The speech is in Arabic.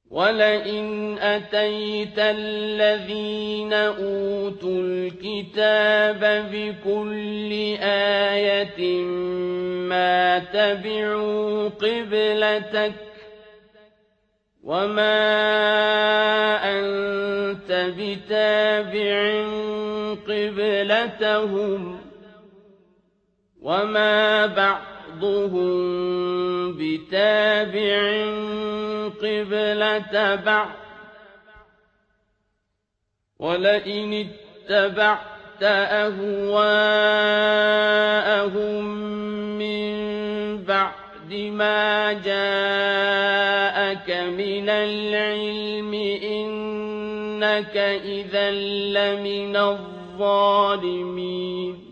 وَلَئِنْ أَتَيْتَ الَّذِينَ أُوتُوا الْكِتَابَ بِكُلِّ آيَةٍ مَا تَبِعُوا قِبْلَتَكَ وَمَا أَنتَ بِتَابِعٍ قِبْلَتَهُمْ وَمَا بَعْضُهُم بِتَابِعٍ قِبْلَةَ بَعْضٍ ۚ وَلَئِنِ اتَّبَعْتَ أَهْوَاءَهُم مِّن بَعْدِ مَا جَاءَكَ مِنَ الْعِلْمِ إِنَّكَ إِذًا لَّمِنَ الظَّالِمِينَ